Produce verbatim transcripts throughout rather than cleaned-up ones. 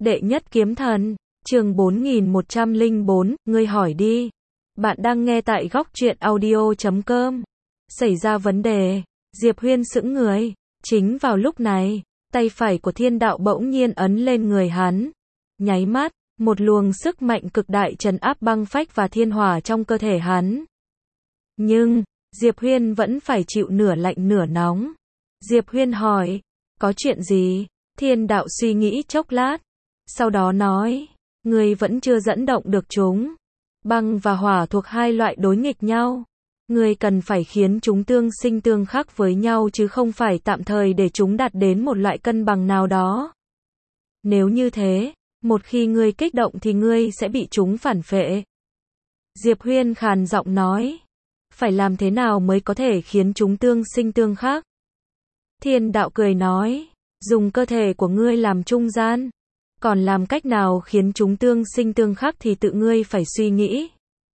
Đệ nhất kiếm thần, chương bốn nghìn một trăm lẻ bốn, ngươi hỏi đi. Bạn đang nghe tại góc truyện audio chấm com. Xảy ra vấn đề, Diệp Huyên sững người. Chính vào lúc này, tay phải của thiên đạo bỗng nhiên ấn lên người hắn. Nháy mắt, một luồng sức mạnh cực đại trấn áp băng phách và thiên hỏa trong cơ thể hắn. Nhưng, Diệp Huyên vẫn phải chịu nửa lạnh nửa nóng. Diệp Huyên hỏi, có chuyện gì? Thiên đạo suy nghĩ chốc lát. Sau đó nói, ngươi vẫn chưa dẫn động được chúng. Băng và hỏa thuộc hai loại đối nghịch nhau. Ngươi cần phải khiến chúng tương sinh tương khắc với nhau chứ không phải tạm thời để chúng đạt đến một loại cân bằng nào đó. Nếu như thế, một khi ngươi kích động thì ngươi sẽ bị chúng phản phệ. Diệp Huyên khàn giọng nói, phải làm thế nào mới có thể khiến chúng tương sinh tương khắc? Thiên đạo cười nói, dùng cơ thể của ngươi làm trung gian. Còn làm cách nào khiến chúng tương sinh tương khắc thì tự ngươi phải suy nghĩ.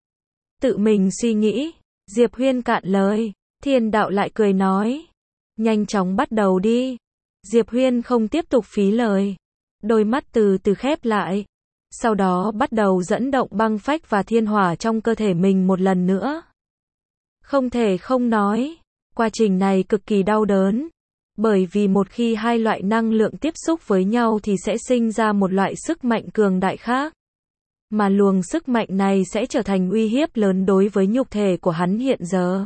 Tự mình suy nghĩ. Diệp Huyên cạn lời. Thiên đạo lại cười nói, nhanh chóng bắt đầu đi. Diệp Huyên không tiếp tục phí lời. Đôi mắt từ từ khép lại. Sau đó bắt đầu dẫn động băng phách và thiên hỏa trong cơ thể mình một lần nữa. Không thể không nói, quá trình này cực kỳ đau đớn. Bởi vì một khi hai loại năng lượng tiếp xúc với nhau thì sẽ sinh ra một loại sức mạnh cường đại khác. Mà luồng sức mạnh này sẽ trở thành uy hiếp lớn đối với nhục thể của hắn hiện giờ.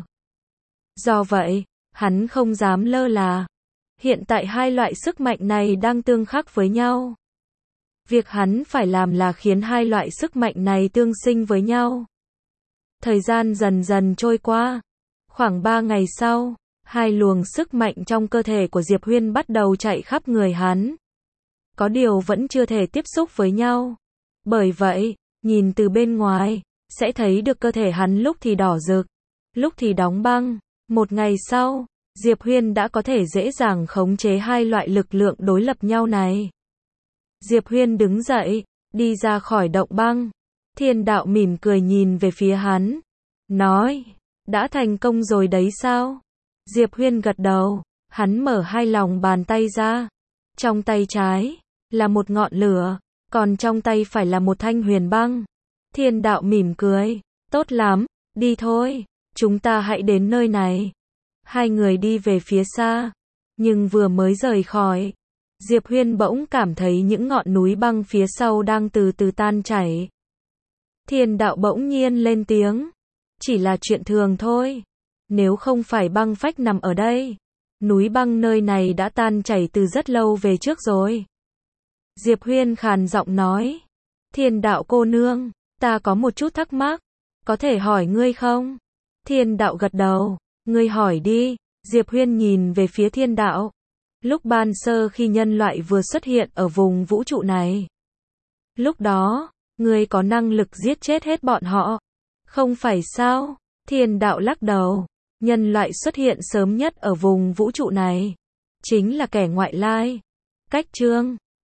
Do vậy, hắn không dám lơ là. Hiện tại hai loại sức mạnh này đang tương khắc với nhau. Việc hắn phải làm là khiến hai loại sức mạnh này tương sinh với nhau. Thời gian dần dần trôi qua. Khoảng ba ngày sau, hai luồng sức mạnh trong cơ thể của Diệp Huyên bắt đầu chạy khắp người hắn. Có điều vẫn chưa thể tiếp xúc với nhau. Bởi vậy, nhìn từ bên ngoài, sẽ thấy được cơ thể hắn lúc thì đỏ rực, lúc thì đóng băng. Một ngày sau, Diệp Huyên đã có thể dễ dàng khống chế hai loại lực lượng đối lập nhau này. Diệp Huyên đứng dậy, đi ra khỏi động băng. Thiên đạo mỉm cười nhìn về phía hắn. Nói, đã thành công rồi đấy sao? Diệp Huyên gật đầu, hắn mở hai lòng bàn tay ra. Trong tay trái, là một ngọn lửa, còn trong tay phải là một thanh huyền băng. Thiên đạo mỉm cười, tốt lắm, đi thôi, chúng ta hãy đến nơi này. Hai người đi về phía xa, nhưng vừa mới rời khỏi, Diệp Huyên bỗng cảm thấy những ngọn núi băng phía sau đang từ từ tan chảy. Thiên đạo bỗng nhiên lên tiếng, chỉ là chuyện thường thôi. Nếu không phải băng phách nằm ở đây, núi băng nơi này đã tan chảy từ rất lâu về trước rồi. Diệp Huyên khàn giọng nói, thiên đạo cô nương, ta có một chút thắc mắc, có thể hỏi ngươi không? Thiên đạo gật đầu, ngươi hỏi đi. Diệp Huyên nhìn về phía thiên đạo. Lúc ban sơ khi nhân loại vừa xuất hiện ở vùng vũ trụ này, lúc đó, ngươi có năng lực giết chết hết bọn họ, không phải sao? Thiên đạo lắc đầu. Nhân loại xuất hiện sớm nhất ở vùng vũ trụ này, chính là kẻ ngoại lai. Cách chương